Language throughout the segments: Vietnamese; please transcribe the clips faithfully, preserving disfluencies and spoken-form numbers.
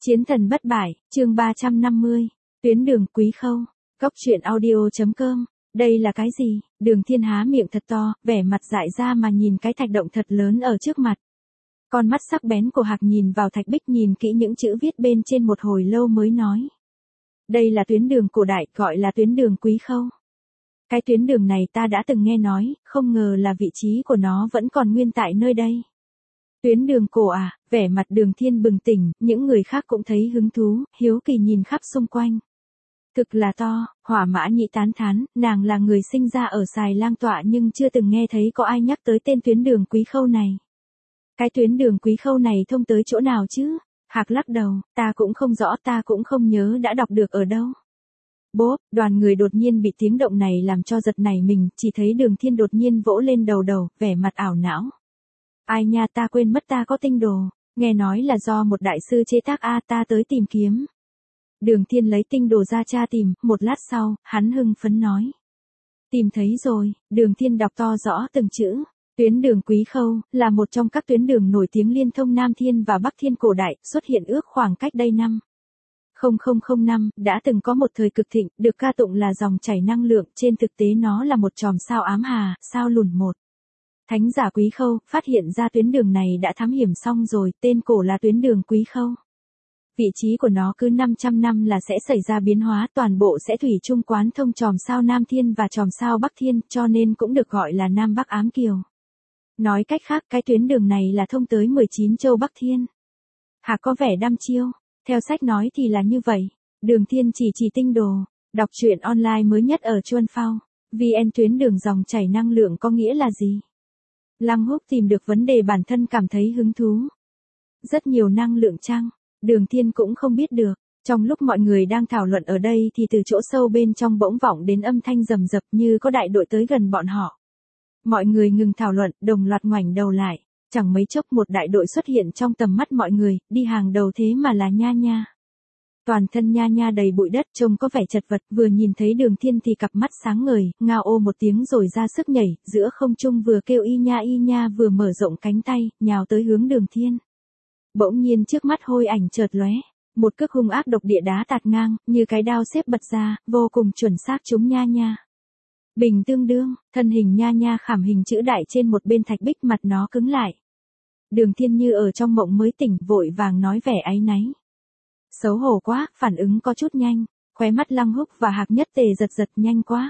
Chiến thần bất bại, chương ba trăm năm mươi, tuyến đường Quý Khâu, Cốc truyện audio chấm com. Đây là cái gì? Đường Thiên há miệng thật to, vẻ mặt dại ra mà nhìn cái thạch động thật lớn ở trước mặt. Con mắt sắc bén của Hạc nhìn vào thạch bích, nhìn kỹ những chữ viết bên trên một hồi lâu mới nói. Đây là tuyến đường cổ đại, gọi là tuyến đường Quý Khâu. Cái tuyến đường này ta đã từng nghe nói, không ngờ là vị trí của nó vẫn còn nguyên tại nơi đây. Tuyến đường cổ à? Vẻ mặt Đường Thiên bừng tỉnh, những người khác cũng thấy hứng thú, hiếu kỳ nhìn khắp xung quanh. Thực là to, Hỏa Mã Nhĩ tán thán, nàng là người sinh ra ở Xài Lang Tọa nhưng chưa từng nghe thấy có ai nhắc tới tên tuyến đường Quý Khâu này. Cái tuyến đường Quý Khâu này thông tới chỗ nào chứ? Hạc lắc đầu, ta cũng không rõ, ta cũng không nhớ đã đọc được ở đâu. Bốp, đoàn người đột nhiên bị tiếng động này làm cho giật nảy mình, chỉ thấy Đường Thiên đột nhiên vỗ lên đầu đầu, vẻ mặt ảo não. Ai nha, ta quên mất ta có tinh đồ, nghe nói là do một đại sư chế tác, a ta tới tìm kiếm. Đường Thiên lấy tinh đồ ra tra tìm, một lát sau, hắn hưng phấn nói. Tìm thấy rồi. Đường Thiên đọc to rõ từng chữ. Tuyến đường Quý Khâu, là một trong các tuyến đường nổi tiếng liên thông Nam Thiên và Bắc Thiên cổ đại, xuất hiện ước khoảng cách đây năm. không không không năm, đã từng có một thời cực thịnh, được ca tụng là dòng chảy năng lượng, trên thực tế nó là một chòm sao ám hà, sao lùn một. Thánh giả Quý Khâu, phát hiện ra tuyến đường này đã thám hiểm xong rồi, tên cổ là tuyến đường Quý Khâu. Vị trí của nó cứ năm trăm năm là sẽ xảy ra biến hóa, toàn bộ sẽ thủy chung quán thông chòm sao Nam Thiên và chòm sao Bắc Thiên, cho nên cũng được gọi là Nam Bắc Ám Kiều. Nói cách khác, cái tuyến đường này là thông tới mười chín châu Bắc Thiên. Hạc có vẻ đăm chiêu, theo sách nói thì là như vậy. Đường Thiên chỉ chỉ tinh đồ, đọc truyện online mới nhất ở Chuan Phao. vê en tuyến đường dòng chảy năng lượng có nghĩa là gì? Lăng Húc tìm được vấn đề bản thân cảm thấy hứng thú. Rất nhiều năng lượng chăng? Đường Thiên cũng không biết được. Trong lúc mọi người đang thảo luận ở đây thì từ chỗ sâu bên trong bỗng vọng đến âm thanh rầm rập như có đại đội tới gần bọn họ. Mọi người ngừng thảo luận, đồng loạt ngoảnh đầu lại. Chẳng mấy chốc một đại đội xuất hiện trong tầm mắt mọi người, đi hàng đầu thế mà là Nha Nha. Toàn thân Nha Nha đầy bụi đất, trông có vẻ chật vật, vừa nhìn thấy Đường Thiên thì cặp mắt sáng ngời, ngao ô một tiếng rồi ra sức nhảy, giữa không trung vừa kêu y nha y nha vừa mở rộng cánh tay, nhào tới hướng Đường Thiên. Bỗng nhiên trước mắt hôi ảnh chợt lóe, một cước hung ác độc địa đá tạt ngang, như cái đao xếp bật ra, vô cùng chuẩn xác trúng Nha Nha. Bình tương đương, thân hình Nha Nha khảm hình chữ đại trên một bên thạch bích, mặt nó cứng lại. Đường Thiên như ở trong mộng mới tỉnh, vội vàng nói vẻ áy náy. Xấu hổ quá, phản ứng có chút nhanh, khóe mắt Lăng Húc và Hạc Nhất Tề giật giật, nhanh quá.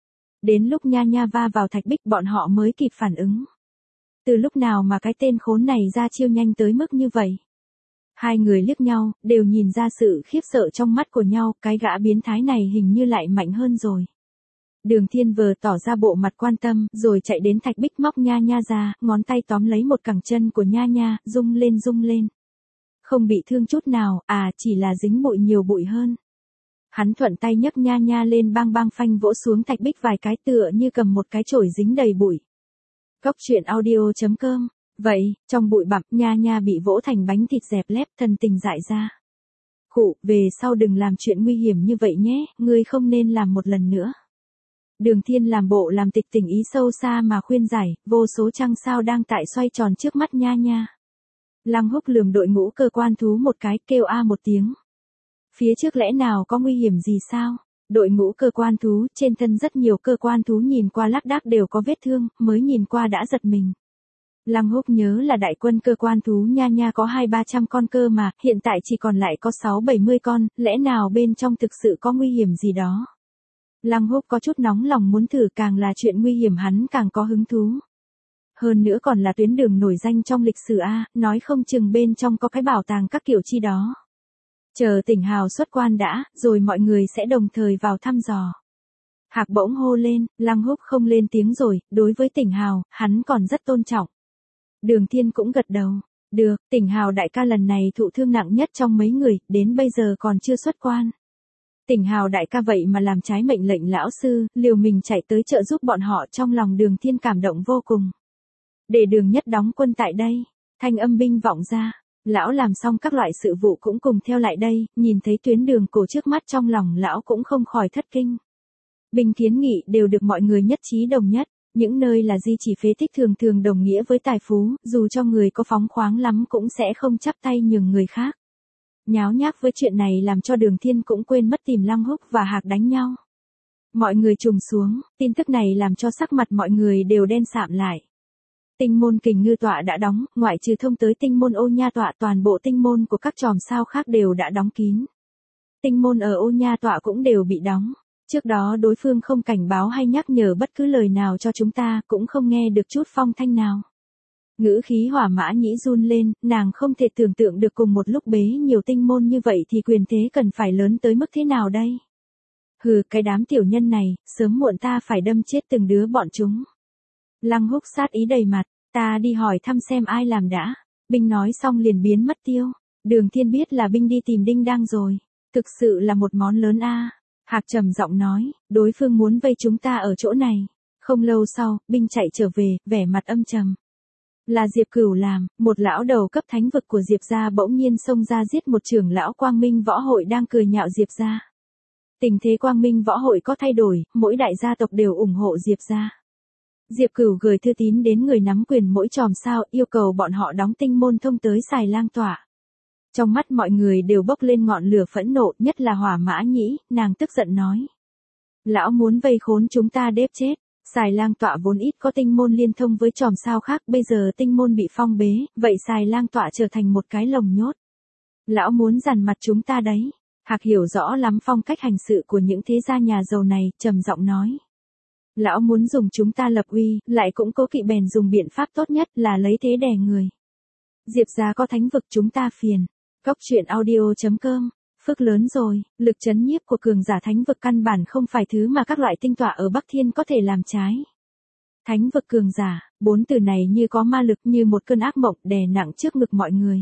Đến lúc Nha Nha va vào thạch bích bọn họ mới kịp phản ứng. Từ lúc nào mà cái tên khốn này ra chiêu nhanh tới mức như vậy? Hai người liếc nhau, đều nhìn ra sự khiếp sợ trong mắt của nhau, cái gã biến thái này hình như lại mạnh hơn rồi. Đường Thiên vừa tỏ ra bộ mặt quan tâm, rồi chạy đến thạch bích móc Nha Nha ra, ngón tay tóm lấy một cẳng chân của Nha Nha, rung lên rung lên. Không bị thương chút nào, à chỉ là dính bụi nhiều bụi hơn. Hắn thuận tay nhấc Nha Nha lên bang bang phanh vỗ xuống thạch bích vài cái, tựa như cầm một cái chổi dính đầy bụi. Cốc truyện audio chấm com. Vậy, trong bụi bặm, Nha Nha bị vỗ thành bánh thịt dẹp lép, thần tình dại ra. Khụ, về sau đừng làm chuyện nguy hiểm như vậy nhé, ngươi không nên làm một lần nữa. Đường Thiên làm bộ làm tịch tình ý sâu xa mà khuyên giải, vô số trăng sao đang tại xoay tròn trước mắt Nha Nha. Lăng Húc lườm đội ngũ cơ quan thú một cái, kêu a một tiếng. Phía trước lẽ nào có nguy hiểm gì sao? Đội ngũ cơ quan thú, trên thân rất nhiều cơ quan thú nhìn qua lác đác đều có vết thương, mới nhìn qua đã giật mình. Lăng Húc nhớ là đại quân cơ quan thú Nha Nha có hai ba trăm con cơ mà, hiện tại chỉ còn lại có sáu bảy mươi con, lẽ nào bên trong thực sự có nguy hiểm gì đó? Lăng Húc có chút nóng lòng muốn thử, càng là chuyện nguy hiểm hắn càng có hứng thú. Hơn nữa còn là tuyến đường nổi danh trong lịch sử a, nói không chừng bên trong có cái bảo tàng các kiểu chi đó. Chờ Tỉnh Hào xuất quan đã, rồi mọi người sẽ đồng thời vào thăm dò. Hạc bỗng hô lên, Lăng Húc không lên tiếng rồi, đối với Tỉnh Hào, hắn còn rất tôn trọng. Đường Thiên cũng gật đầu, được, Tỉnh Hào đại ca lần này thụ thương nặng nhất trong mấy người, đến bây giờ còn chưa xuất quan. Tỉnh Hào đại ca vậy mà làm trái mệnh lệnh lão sư, liều mình chạy tới trợ giúp bọn họ, trong lòng Đường Thiên cảm động vô cùng. Để Đường Nhất đóng quân tại đây, thanh âm binh vọng ra, lão làm xong các loại sự vụ cũng cùng theo lại đây, nhìn thấy tuyến đường cổ trước mắt trong lòng lão cũng không khỏi thất kinh. Binh kiến nghị đều được mọi người nhất trí đồng nhất, những nơi là di chỉ phế tích thường thường đồng nghĩa với tài phú, dù cho người có phóng khoáng lắm cũng sẽ không chắp tay nhường người khác. Nháo nhác với chuyện này làm cho Đường Thiên cũng quên mất tìm Lăng Húc và Hạc đánh nhau. Mọi người trùng xuống, tin tức này làm cho sắc mặt mọi người đều đen sạm lại. Tinh môn Kình Ngư tọa đã đóng, ngoại trừ thông tới tinh môn Ô Nha tọa, toàn bộ tinh môn của các chòm sao khác đều đã đóng kín. Tinh môn ở Ô Nha tọa cũng đều bị đóng. Trước đó đối phương không cảnh báo hay nhắc nhở bất cứ lời nào cho chúng ta, cũng không nghe được chút phong thanh nào. Ngữ khí Hỏa Mã Nhĩ run lên, nàng không thể tưởng tượng được cùng một lúc bế nhiều tinh môn như vậy thì quyền thế cần phải lớn tới mức thế nào đây. Hừ, cái đám tiểu nhân này, sớm muộn ta phải đâm chết từng đứa bọn chúng. Lăng Húc sát ý đầy mặt, ta đi hỏi thăm xem ai làm đã. Binh nói xong liền biến mất tiêu. Đường Thiên biết là binh đi tìm Đinh Đang rồi. Thực sự là một món lớn a. Hạc trầm giọng nói, đối phương muốn vây chúng ta ở chỗ này. Không lâu sau, binh chạy trở về, vẻ mặt âm trầm. Là Diệp Cửu làm, một lão đầu cấp thánh vực của Diệp gia bỗng nhiên xông ra giết một trưởng lão Quang Minh võ hội đang cười nhạo Diệp gia. Tình thế Quang Minh võ hội có thay đổi, mỗi đại gia tộc đều ủng hộ Diệp gia. Diệp Cửu gửi thư tín đến người nắm quyền mỗi chòm sao, yêu cầu bọn họ đóng tinh môn thông tới Xài Lang tọa. Trong mắt mọi người đều bốc lên ngọn lửa phẫn nộ, nhất là Hỏa Mã Nhĩ, nàng tức giận nói. Lão muốn vây khốn chúng ta đếp chết. Xài Lang tọa vốn ít có tinh môn liên thông với chòm sao khác, bây giờ tinh môn bị phong bế, vậy Xài Lang tọa trở thành một cái lồng nhốt. Lão muốn dằn mặt chúng ta đấy. Hạc hiểu rõ lắm phong cách hành sự của những thế gia nhà giàu này, trầm giọng nói. Lão muốn dùng chúng ta lập uy, lại cũng cố kỵ bèn dùng biện pháp tốt nhất là lấy thế đè người. Diệp gia có thánh vực chúng ta phiền. Cốc truyện audio chấm com. Phước lớn rồi, lực chấn nhiếp của cường giả thánh vực căn bản không phải thứ mà các loại tinh tọa ở Bắc Thiên có thể làm trái. Thánh vực cường giả, bốn từ này như có ma lực, như một cơn ác mộng đè nặng trước ngực mọi người.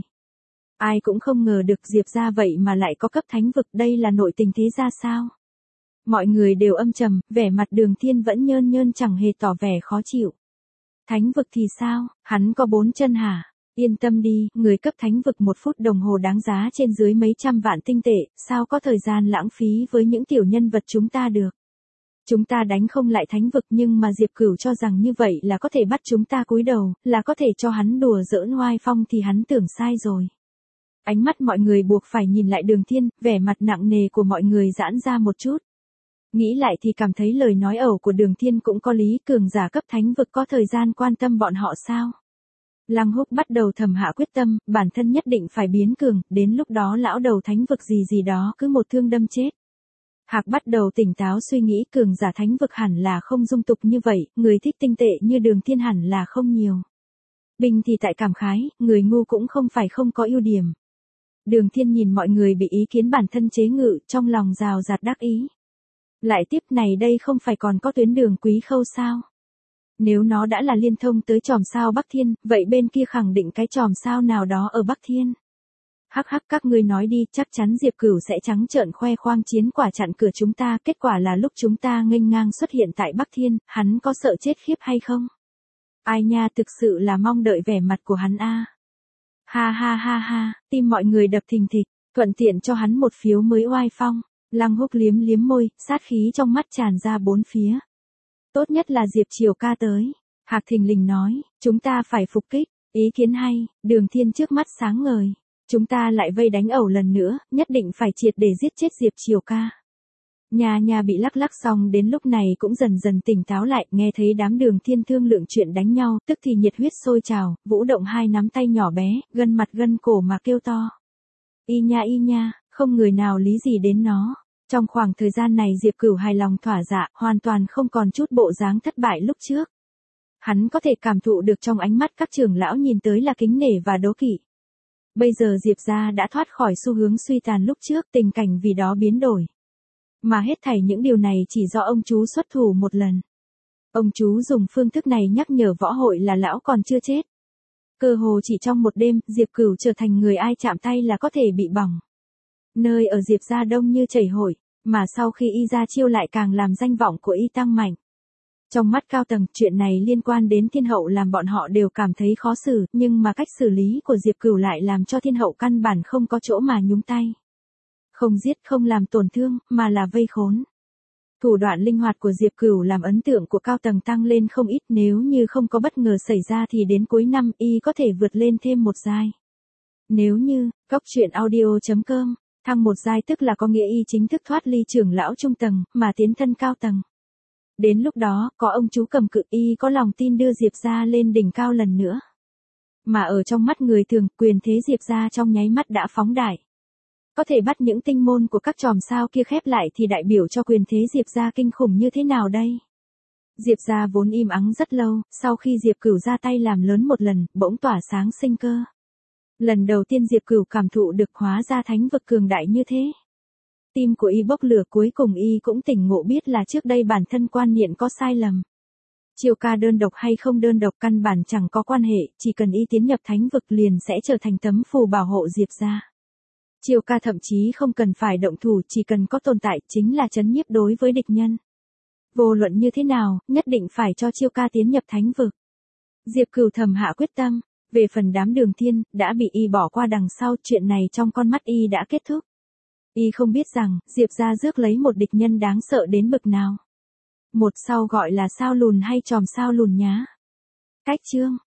Ai cũng không ngờ được Diệp gia vậy mà lại có cấp thánh vực, đây là nội tình thế ra sao? Mọi người đều âm trầm, vẻ mặt Đường Thiên vẫn nhơn nhơn chẳng hề tỏ vẻ khó chịu. Thánh vực thì sao, hắn có bốn chân hả? Yên tâm đi, người cấp thánh vực một phút đồng hồ đáng giá trên dưới mấy trăm vạn tinh tệ, sao có thời gian lãng phí với những tiểu nhân vật chúng ta được. Chúng ta đánh không lại thánh vực, nhưng mà Diệp Cửu cho rằng như vậy là có thể bắt chúng ta cúi đầu, là có thể cho hắn đùa giỡn oai phong thì hắn tưởng sai rồi. Ánh mắt mọi người buộc phải nhìn lại Đường Thiên, vẻ mặt nặng nề của mọi người giãn ra một chút. Nghĩ lại thì cảm thấy lời nói ẩu của Đường Thiên cũng có lý, cường giả cấp thánh vực có thời gian quan tâm bọn họ sao? Lăng Húc bắt đầu thầm hạ quyết tâm, bản thân nhất định phải biến cường, đến lúc đó lão đầu thánh vực gì gì đó cứ một thương đâm chết. Hạc bắt đầu tỉnh táo suy nghĩ, cường giả thánh vực hẳn là không dung tục như vậy, người thích tinh tệ như Đường Thiên hẳn là không nhiều. Bình thì tại cảm khái, người ngu cũng không phải không có ưu điểm. Đường Thiên nhìn mọi người bị ý kiến bản thân chế ngự, trong lòng rào rạt đắc ý. Lại tiếp này đây không phải còn có tuyến đường Quý Khâu sao? Nếu nó đã là liên thông tới chòm sao Bắc Thiên, vậy bên kia khẳng định cái chòm sao nào đó ở Bắc Thiên. Hắc hắc, các ngươi nói đi, chắc chắn Diệp Cửu sẽ trắng trợn khoe khoang chiến quả chặn cửa chúng ta, kết quả là lúc chúng ta nghênh ngang xuất hiện tại Bắc Thiên, hắn có sợ chết khiếp hay không? Ai nha, thực sự là mong đợi vẻ mặt của hắn a. Ha ha ha ha, tim mọi người đập thình thịch, thuận tiện cho hắn một phiếu mới oai phong. Lăng Húc liếm liếm môi, sát khí trong mắt tràn ra bốn phía. Tốt nhất là Diệp Triều ca tới. Hạc thình lình nói, chúng ta phải phục kích. Ý kiến hay, Đường Thiên trước mắt sáng ngời. Chúng ta lại vây đánh ẩu lần nữa, nhất định phải triệt để giết chết Diệp Triều ca. Nhà nhà bị lắc lắc xong đến lúc này cũng dần dần tỉnh táo lại, nghe thấy đám Đường Thiên thương lượng chuyện đánh nhau, tức thì nhiệt huyết sôi trào, vũ động hai nắm tay nhỏ bé, gân mặt gân cổ mà kêu to. Y nha y nha, không người nào lý gì đến nó. Trong khoảng thời gian này Diệp Cửu hài lòng thỏa dạ, hoàn toàn không còn chút bộ dáng thất bại lúc trước. Hắn có thể cảm thụ được trong ánh mắt các trưởng lão nhìn tới là kính nể và đố kỵ. Bây giờ Diệp gia đã thoát khỏi xu hướng suy tàn lúc trước, tình cảnh vì đó biến đổi. Mà hết thảy những điều này chỉ do ông chú xuất thủ một lần. Ông chú dùng phương thức này nhắc nhở võ hội là lão còn chưa chết. Cơ hồ chỉ trong một đêm, Diệp Cửu trở thành người ai chạm tay là có thể bị bỏng. Nơi ở Diệp gia đông như chảy hội, mà sau khi y ra chiêu lại càng làm danh vọng của y tăng mạnh. Trong mắt cao tầng, chuyện này liên quan đến thiên hậu làm bọn họ đều cảm thấy khó xử, nhưng mà cách xử lý của Diệp Cửu lại làm cho thiên hậu căn bản không có chỗ mà nhúng tay. Không giết, không làm tổn thương, mà là vây khốn. Thủ đoạn linh hoạt của Diệp Cửu làm ấn tượng của cao tầng tăng lên không ít, nếu như không có bất ngờ xảy ra thì đến cuối năm y có thể vượt lên thêm một giai. Nếu như, cốc truyện audio.com, thăng một giai tức là có nghĩa y chính thức thoát ly trưởng lão trung tầng, mà tiến thân cao tầng. Đến lúc đó, có ông chú cầm cự y có lòng tin đưa Diệp gia lên đỉnh cao lần nữa. Mà ở trong mắt người thường, quyền thế Diệp gia trong nháy mắt đã phóng đại. Có thể bắt những tinh môn của các chòm sao kia khép lại thì đại biểu cho quyền thế Diệp gia kinh khủng như thế nào đây? Diệp gia vốn im ắng rất lâu, sau khi Diệp Cửu ra tay làm lớn một lần, bỗng tỏa sáng sinh cơ. Lần đầu tiên Diệp Cửu cảm thụ được hóa ra thánh vực cường đại như thế. Tim của y bốc lửa, cuối cùng y cũng tỉnh ngộ biết là trước đây bản thân quan niệm có sai lầm. Chiêu ca đơn độc hay không đơn độc căn bản chẳng có quan hệ, chỉ cần y tiến nhập thánh vực liền sẽ trở thành tấm phù bảo hộ Diệp gia. Chiêu ca thậm chí không cần phải động thủ, chỉ cần có tồn tại chính là trấn nhiếp đối với địch nhân. Vô luận như thế nào, nhất định phải cho Chiêu ca tiến nhập thánh vực. Diệp Cửu thầm hạ quyết tâm, về phần đám Đường Thiên, đã bị y bỏ qua đằng sau, chuyện này trong con mắt y đã kết thúc. Y không biết rằng, Diệp gia rước lấy một địch nhân đáng sợ đến bực nào. Một sao gọi là sao lùn hay chòm sao lùn nhá. Cách chương